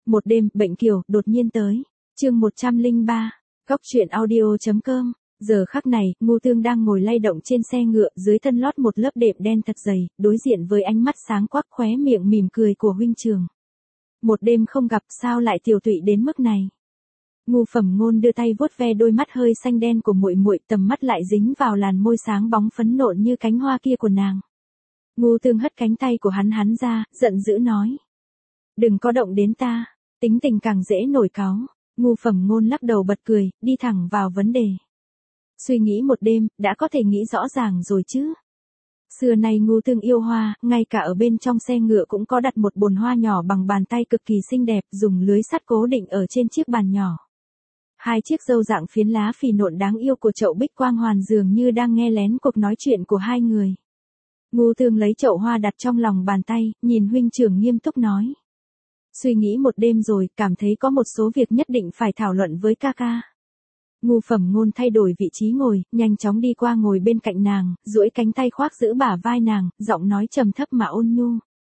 Một đêm, bệnh kiều, đột nhiên tới. Chương 103. Góc truyện audio.com. Giờ khắc này, Ngô Tương đang ngồi lay động trên xe ngựa, dưới thân lót một lớp đệm đen thật dày, đối diện với ánh mắt sáng quắc khóe miệng mỉm cười của huynh trưởng. Một đêm không gặp, sao lại tiều tụy đến mức này? Ngô Phẩm Ngôn đưa tay vuốt ve đôi mắt hơi xanh đen của muội muội, tầm mắt lại dính vào làn môi sáng bóng phấn nộn như cánh hoa kia của nàng. Ngô Tương hất cánh tay của hắn ra, giận dữ nói: "Đừng có động đến ta." Tính tình càng dễ nổi cáu. Ngô Phẩm Ngôn lắc đầu bật cười, đi thẳng vào vấn đề. Suy nghĩ một đêm, đã có thể nghĩ rõ ràng rồi chứ. Xưa nay Ngô Tương yêu hoa, ngay cả ở bên trong xe ngựa cũng có đặt một bồn hoa nhỏ bằng bàn tay cực kỳ xinh đẹp, dùng lưới sắt cố định ở trên chiếc bàn nhỏ. Hai chiếc râu dạng phiến lá phì nộn đáng yêu của chậu Bích Quang Hoàn dường như đang nghe lén cuộc nói chuyện của hai người. Ngô Tương lấy chậu hoa đặt trong lòng bàn tay, nhìn huynh trưởng nghiêm túc nói: "Suy nghĩ một đêm rồi, cảm thấy có một số việc nhất định phải thảo luận với ca ca." Ngô Phẩm Ngôn thay đổi vị trí ngồi, nhanh chóng đi qua ngồi bên cạnh nàng, duỗi cánh tay khoác giữ bả vai nàng, giọng nói trầm thấp mà ôn nhu.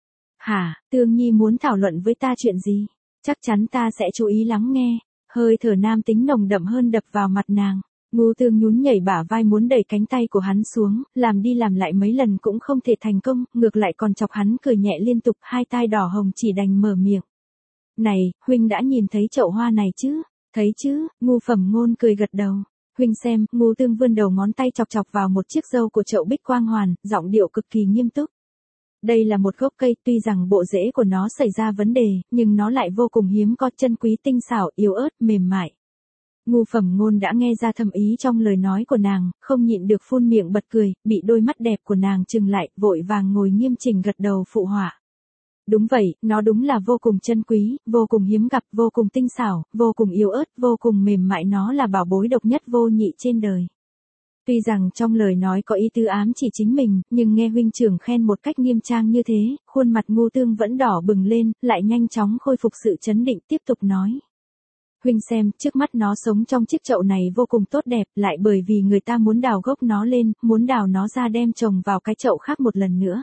"Hả, Tương Nhi muốn thảo luận với ta chuyện gì? Chắc chắn ta sẽ chú ý lắng nghe." Hơi thở nam tính nồng đậm hơn đập vào mặt nàng. Ngô Tương nhún nhảy bả vai muốn đẩy cánh tay của hắn xuống, làm đi làm lại mấy lần cũng không thể thành công, ngược lại còn chọc hắn cười nhẹ liên tục, hai tai đỏ hồng chỉ đành mở miệng. "Này, huynh đã nhìn thấy chậu hoa này chứ?" "Thấy chứ." Ngô Phẩm Ngôn cười gật đầu. "Huynh xem." Ngô Tương vươn đầu ngón tay chọc chọc vào một chiếc râu của chậu Bích Quang Hoàn, giọng điệu cực kỳ nghiêm túc. "Đây là một gốc cây, tuy rằng bộ rễ của nó xảy ra vấn đề, nhưng nó lại vô cùng hiếm có, chân quý, tinh xảo, yếu ớt, mềm mại." Ngô Phẩm Ngôn đã nghe ra thâm ý trong lời nói của nàng, không nhịn được phun miệng bật cười, bị đôi mắt đẹp của nàng trừng lại, vội vàng ngồi nghiêm chỉnh gật đầu phụ họa. "Đúng vậy, nó đúng là vô cùng chân quý, vô cùng hiếm gặp, vô cùng tinh xảo, vô cùng yếu ớt, vô cùng mềm mại, nó là bảo bối độc nhất vô nhị trên đời." Tuy rằng trong lời nói có ý tứ ám chỉ chính mình, nhưng nghe huynh trưởng khen một cách nghiêm trang như thế, khuôn mặt Ngô Tương vẫn đỏ bừng lên, lại nhanh chóng khôi phục sự trấn định, tiếp tục nói: "Huynh xem, trước mắt nó sống trong chiếc chậu này vô cùng tốt đẹp, lại bởi vì người ta muốn đào gốc nó lên, muốn đào nó ra đem trồng vào cái chậu khác một lần nữa."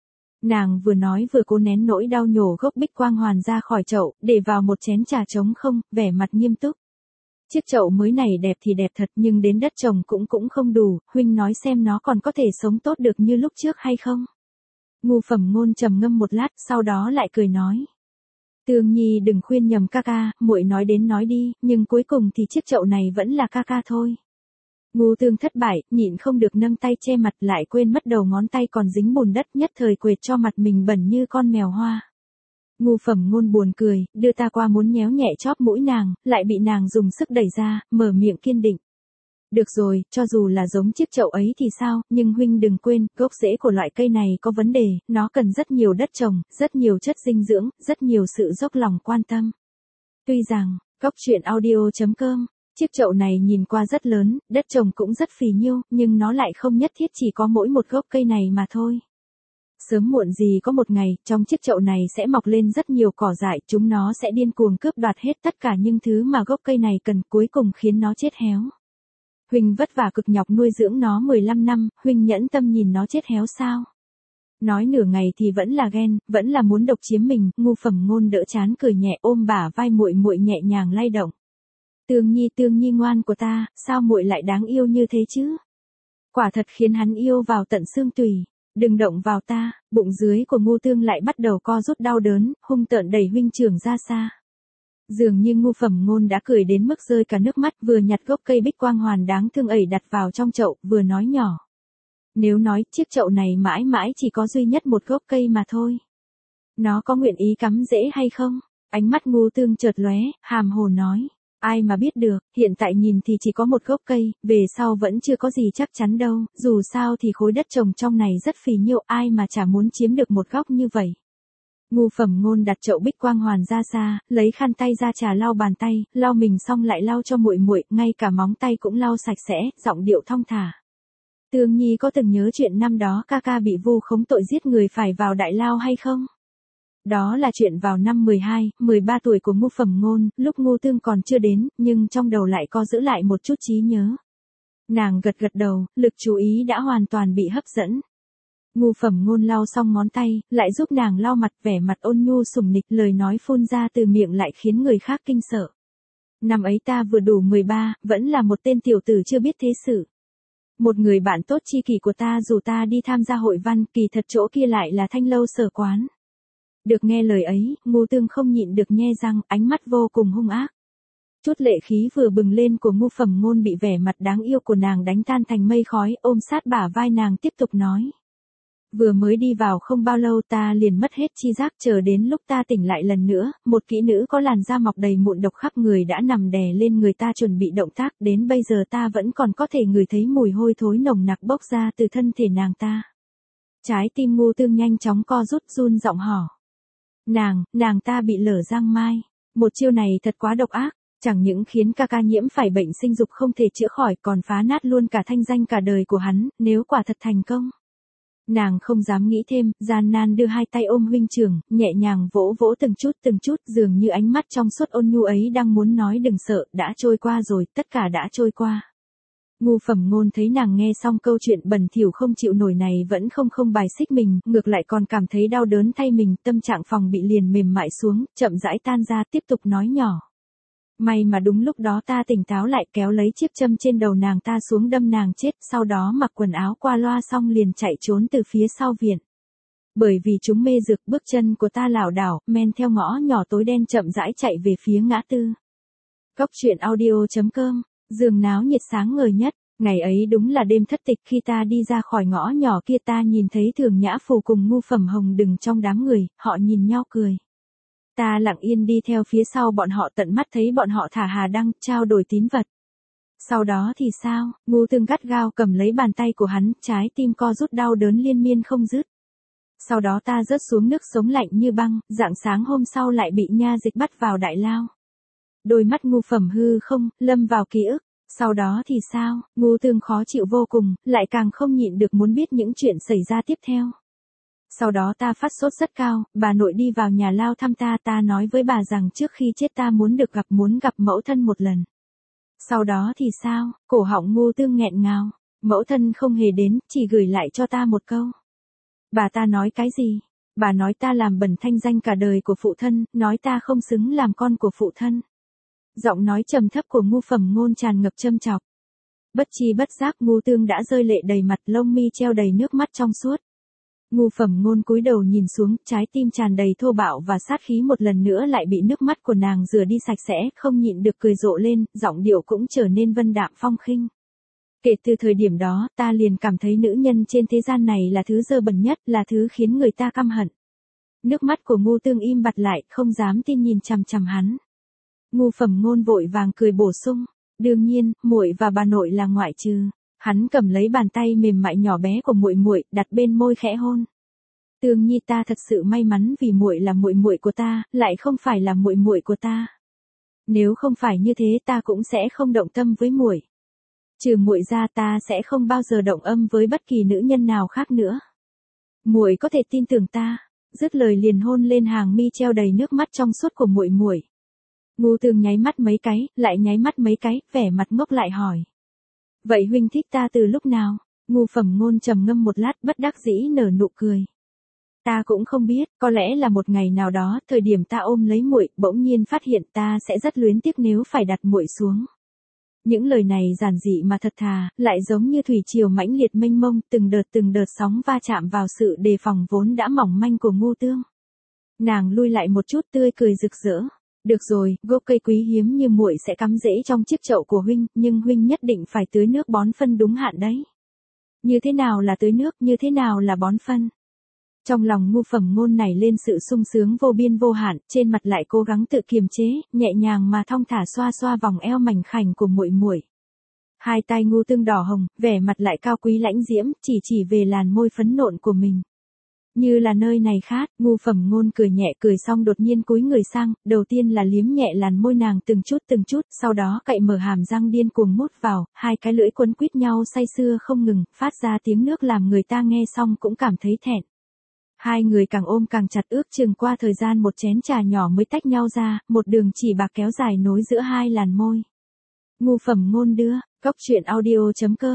Nàng vừa nói vừa cố nén nỗi đau nhổ gốc Bích Quang Hoàn ra khỏi chậu, để vào một chén trà trống không, vẻ mặt nghiêm túc. "Chiếc chậu mới này đẹp thì đẹp thật, nhưng đến đất trồng cũng không đủ, huynh nói xem nó còn có thể sống tốt được như lúc trước hay không?" Ngô Phẩm Ngôn trầm ngâm một lát, sau đó lại cười nói: "Tương Nhi đừng khuyên nhầm ca ca, muội nói đến nói đi, nhưng cuối cùng thì chiếc chậu này vẫn là ca ca thôi." Ngô Tương thất bại, nhịn không được nâng tay che mặt, lại quên mất đầu ngón tay còn dính bùn đất, nhất thời quệt cho mặt mình bẩn như con mèo hoa. Ngô Phẩm Ngôn buồn cười, đưa ta qua muốn nhéo nhẹ chóp mũi nàng, lại bị nàng dùng sức đẩy ra, mở miệng kiên định. "Được rồi, cho dù là giống chiếc chậu ấy thì sao, nhưng huynh đừng quên, gốc rễ của loại cây này có vấn đề, nó cần rất nhiều đất trồng, rất nhiều chất dinh dưỡng, rất nhiều sự dốc lòng quan tâm." Tuy rằng, góc truyện audio.com, chiếc chậu này nhìn qua rất lớn, đất trồng cũng rất phì nhiêu, nhưng nó lại không nhất thiết chỉ có mỗi một gốc cây này mà thôi. Sớm muộn gì có một ngày, trong chiếc chậu này sẽ mọc lên rất nhiều cỏ dại, chúng nó sẽ điên cuồng cướp đoạt hết tất cả những thứ mà gốc cây này cần, cuối cùng khiến nó chết héo. Huynh vất vả cực nhọc nuôi dưỡng nó 15 năm, huynh nhẫn tâm nhìn nó chết héo sao? Nói nửa ngày thì vẫn là ghen, vẫn là muốn độc chiếm mình. Ngô Phẩm Ngôn đỡ chán cười nhẹ, ôm bả vai muội muội nhẹ nhàng lay động. Tương Nhi ngoan của ta, sao muội lại đáng yêu như thế chứ?" Quả thật khiến hắn yêu vào tận xương tủy. "Đừng động vào ta." Bụng dưới của Ngô Tương lại bắt đầu co rút đau đớn, hung tợn đẩy huynh trưởng ra xa. Dường như Ngô Phẩm Ngôn đã cười đến mức rơi cả nước mắt, vừa nhặt gốc cây Bích Quang Hoàn đáng thương ẩy đặt vào trong chậu, vừa nói nhỏ: "Nếu nói chiếc chậu này mãi mãi chỉ có duy nhất một gốc cây mà thôi, nó có nguyện ý cắm rễ hay không?" Ánh mắt Ngô Tương chợt lóe, hàm hồ nói: "Ai mà biết được, hiện tại nhìn thì chỉ có một gốc cây, về sau vẫn chưa có gì chắc chắn đâu, dù sao thì khối đất trồng trong này rất phì nhiêu, ai mà chả muốn chiếm được một góc như vậy." Ngô Phẩm Ngôn đặt chậu Bích Quang Hoàn ra xa, lấy khăn tay ra trà lau bàn tay, lau mình xong lại lau cho muội muội, ngay cả móng tay cũng lau sạch sẽ, giọng điệu thong thả: "Tương Nhi có từng nhớ chuyện năm đó ca ca bị vu khống tội giết người phải vào đại lao hay không?" Đó là chuyện vào năm 12, 13 tuổi của Ngô Phẩm Ngôn, lúc Ngô Tương còn chưa đến, nhưng trong đầu lại có giữ lại một chút trí nhớ. Nàng gật gật đầu, lực chú ý đã hoàn toàn bị hấp dẫn. Ngu Phẩm Ngôn lau xong ngón tay, lại giúp nàng lau mặt, vẻ mặt ôn nhu sủng nịch, lời nói phun ra từ miệng lại khiến người khác kinh sợ. Năm ấy ta vừa đủ 13, vẫn là một tên tiểu tử chưa biết thế sự. Một người bạn tốt tri kỷ của ta rủ ta đi tham gia hội văn, kỳ thật chỗ kia lại là Thanh lâu sở quán. Được nghe lời ấy, Ngô Tương không nhịn được nhe răng, ánh mắt vô cùng hung ác. Chút lệ khí vừa bừng lên của Ngu Phẩm Ngôn bị vẻ mặt đáng yêu của nàng đánh tan thành mây khói, ôm sát bả vai nàng tiếp tục nói. Vừa mới đi vào không bao lâu ta liền mất hết chi giác, chờ đến lúc ta tỉnh lại lần nữa, một kỹ nữ có làn da mọc đầy mụn độc khắp người đã nằm đè lên người ta chuẩn bị động tác, đến bây giờ ta vẫn còn có thể ngửi thấy mùi hôi thối nồng nặc bốc ra từ thân thể nàng ta. Trái tim Ngô Tương nhanh chóng co rút, run giọng hỏi. Nàng ta bị lở giang mai. Một chiêu này thật quá độc ác, chẳng những khiến ca ca nhiễm phải bệnh sinh dục không thể chữa khỏi, còn phá nát luôn cả thanh danh cả đời của hắn, nếu quả thật thành công. Nàng không dám nghĩ thêm, gian nan đưa hai tay ôm huynh trưởng, nhẹ nhàng vỗ vỗ từng chút, dường như ánh mắt trong suốt ôn nhu ấy đang muốn nói đừng sợ, đã trôi qua rồi, tất cả đã trôi qua. Ngu Phẩm Ngôn thấy nàng nghe xong câu chuyện bẩn thỉu không chịu nổi này vẫn không bài xích mình, ngược lại còn cảm thấy đau đớn thay mình, tâm trạng phòng bị liền mềm mại xuống, chậm rãi tan ra, tiếp tục nói nhỏ. May mà đúng lúc đó ta tỉnh táo lại, kéo lấy chiếc châm trên đầu nàng ta xuống đâm nàng chết, sau đó mặc quần áo qua loa xong liền chạy trốn từ phía sau viện. Bởi vì chúng mê dược, bước chân của ta lảo đảo, men theo ngõ nhỏ tối đen chậm rãi chạy về phía ngã tư. Cốc truyện audio.com, giường náo nhiệt sáng ngời nhất. Ngày ấy đúng là đêm thất tịch, khi ta đi ra khỏi ngõ nhỏ kia ta nhìn thấy Thường Nhã Phù cùng Ngu Phẩm Hồng đứng trong đám người, họ nhìn nhau cười. Ta lặng yên đi theo phía sau bọn họ, tận mắt thấy bọn họ thả hà đăng, trao đổi tín vật. Sau đó thì sao? Ngô Tương gắt gao cầm lấy bàn tay của hắn, trái tim co rút đau đớn liên miên không dứt. Sau đó ta rớt xuống nước sống lạnh như băng, rạng sáng hôm sau lại bị nha dịch bắt vào đại lao. Đôi mắt Ngu Phẩm hư không, lâm vào ký ức. Sau đó thì sao? Ngô Tương khó chịu vô cùng, lại càng không nhịn được muốn biết những chuyện xảy ra tiếp theo. Sau đó ta phát sốt rất cao, bà nội đi vào nhà lao thăm ta nói với bà rằng trước khi chết ta muốn gặp mẫu thân một lần. Sau đó thì sao? Cổ họng Ngô Tương nghẹn ngào, mẫu thân không hề đến, chỉ gửi lại cho ta một câu. Bà ta nói cái gì? Bà nói ta làm bẩn thanh danh cả đời của phụ thân, nói ta không xứng làm con của phụ thân. Giọng nói trầm thấp của Ngu Phẩm Ngôn tràn ngập châm chọc. Bất chi bất giác Ngô Tương đã rơi lệ đầy mặt, lông mi treo đầy nước mắt trong suốt. Ngu Phẩm Ngôn cúi đầu nhìn xuống, trái tim tràn đầy thô bạo và sát khí một lần nữa lại bị nước mắt của nàng rửa đi sạch sẽ, không nhịn được cười rộ lên, giọng điệu cũng trở nên vân đạm phong khinh. Kể từ thời điểm đó, ta liền cảm thấy nữ nhân trên thế gian này là thứ dơ bẩn nhất, là thứ khiến người ta căm hận. Nước mắt của Ngô Tương im bặt lại, không dám tin nhìn chằm chằm hắn. Ngu Phẩm Ngôn vội vàng cười bổ sung, đương nhiên, muội và bà nội là ngoại trừ. Hắn cầm lấy bàn tay mềm mại nhỏ bé của muội, đặt bên môi khẽ hôn. Tương Nhi, ta thật sự may mắn vì muội là muội của ta, lại không phải là muội của ta. Nếu không phải như thế ta cũng sẽ không động tâm với muội. Trừ muội ra ta sẽ không bao giờ động âm với bất kỳ nữ nhân nào khác nữa. Muội có thể tin tưởng ta. Dứt lời liền hôn lên hàng mi treo đầy nước mắt trong suốt của muội. Ngô Tương nháy mắt mấy cái, lại nháy mắt mấy cái, vẻ mặt ngốc lại hỏi. Vậy huynh thích ta từ lúc nào? Ngu Phẩm Ngôn trầm ngâm một lát, bất đắc dĩ nở nụ cười. Ta cũng không biết, có lẽ là một ngày nào đó, thời điểm ta ôm lấy muội, bỗng nhiên phát hiện ta sẽ rất luyến tiếc nếu phải đặt muội xuống. Những lời này giản dị mà thật thà, lại giống như thủy triều mãnh liệt mênh mông, từng đợt sóng va chạm vào sự đề phòng vốn đã mỏng manh của Ngô Tương. Nàng lui lại một chút, tươi cười rực rỡ. Được rồi, gốc cây quý hiếm như muội sẽ cắm rễ trong chiếc chậu của huynh, nhưng huynh nhất định phải tưới nước bón phân đúng hạn đấy. Như thế nào là tưới nước, như thế nào là bón phân? Trong lòng Ngu Phẩm Ngôn nảy lên sự sung sướng vô biên vô hạn, trên mặt lại cố gắng tự kiềm chế, nhẹ nhàng mà thong thả xoa xoa vòng eo mảnh khảnh của muội. Hai tay Ngô Tương đỏ hồng, vẻ mặt lại cao quý lãnh diễm, chỉ về làn môi phấn nộn của mình. Như là nơi này khát, Ngu Phẩm Ngôn cười nhẹ, cười xong đột nhiên cúi người sang, đầu tiên là liếm nhẹ làn môi nàng từng chút, sau đó cậy mở hàm răng điên cuồng mút vào, hai cái lưỡi quấn quýt nhau say sưa không ngừng, phát ra tiếng nước làm người ta nghe xong cũng cảm thấy thẹn. Hai người càng ôm càng chặt, ước chừng qua thời gian một chén trà nhỏ mới tách nhau ra, một đường chỉ bạc kéo dài nối giữa hai làn môi. Ngu Phẩm Ngôn đưa, cốc truyện audio.com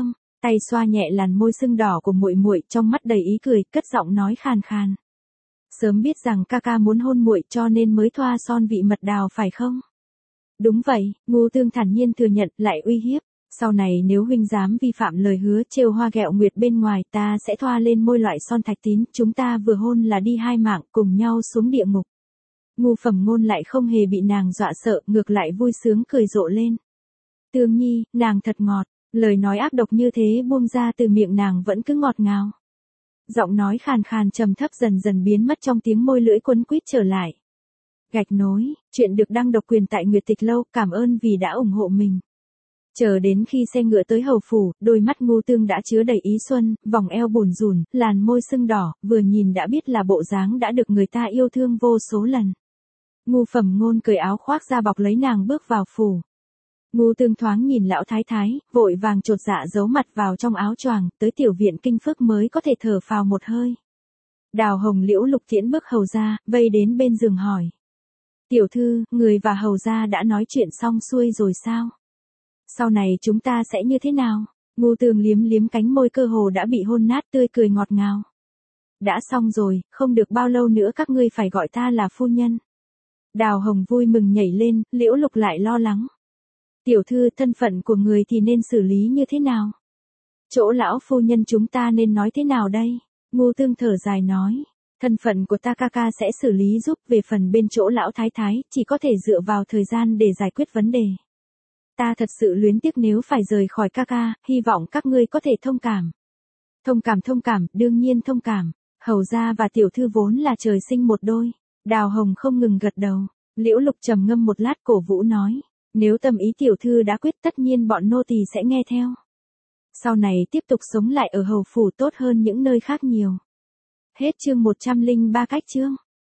tay xoa nhẹ làn môi sưng đỏ của muội muội, trong mắt đầy ý cười, cất giọng nói khàn khàn. Sớm biết rằng ca ca muốn hôn muội cho nên mới thoa son vị mật đào phải không? Đúng vậy, Ngô Tương thản nhiên thừa nhận, lại uy hiếp. Sau này nếu huynh dám vi phạm lời hứa trêu hoa ghẹo nguyệt bên ngoài, ta sẽ thoa lên môi loại son thạch tín, chúng ta vừa hôn là đi hai mạng, cùng nhau xuống địa ngục. Ngô Phẩm Ngôn lại không hề bị nàng dọa sợ, ngược lại vui sướng cười rộ lên. Tương Nhi, nàng thật ngọt, lời nói ác độc như thế buông ra từ miệng nàng vẫn cứ ngọt ngào. Giọng nói khàn khàn trầm thấp dần dần biến mất trong tiếng môi lưỡi quấn quýt trở lại. Gạch nối, chuyện được đăng độc quyền tại Nguyệt Tịch Lâu, cảm ơn vì đã ủng hộ mình. Chờ đến khi xe ngựa tới hầu phủ, đôi mắt Ngô Tương đã chứa đầy ý xuân, vòng eo bùn rùn, làn môi sưng đỏ, vừa nhìn đã biết là bộ dáng đã được người ta yêu thương vô số lần. Ngô Phẩm Ngôn cởi áo khoác ra bọc lấy nàng bước vào phủ. Ngô Tương thoáng nhìn lão thái thái, vội vàng chột dạ giấu mặt vào trong áo choàng, tới tiểu viện Kinh Phước mới có thể thở phào một hơi. Đào Hồng Liễu Lục tiễn bước hầu ra, vây đến bên giường hỏi. Tiểu thư, người và hầu ra đã nói chuyện xong xuôi rồi sao? Sau này chúng ta sẽ như thế nào? Ngô Tương liếm liếm cánh môi cơ hồ đã bị hôn nát, tươi cười ngọt ngào. Đã xong rồi, không được bao lâu nữa các ngươi phải gọi ta là phu nhân. Đào Hồng vui mừng nhảy lên, Liễu Lục lại lo lắng. Tiểu thư, thân phận của người thì nên xử lý như thế nào? Chỗ lão phu nhân chúng ta nên nói thế nào đây? Ngô Tương thở dài nói. Thân phận của ta ca ca sẽ xử lý giúp, về phần bên chỗ lão thái thái, chỉ có thể dựa vào thời gian để giải quyết vấn đề. Ta thật sự luyến tiếc nếu phải rời khỏi ca ca, hy vọng các ngươi có thể thông cảm. Thông cảm, đương nhiên thông cảm. Hầu gia và tiểu thư vốn là trời sinh một đôi. Đào Hồng không ngừng gật đầu. Liễu Lục trầm ngâm một lát cổ vũ nói. Nếu tâm ý tiểu thư đã quyết, tất nhiên bọn nô tỳ sẽ nghe theo. Sau này tiếp tục sống lại ở hầu phủ tốt hơn những nơi khác nhiều. Hết chương 103 cách chương.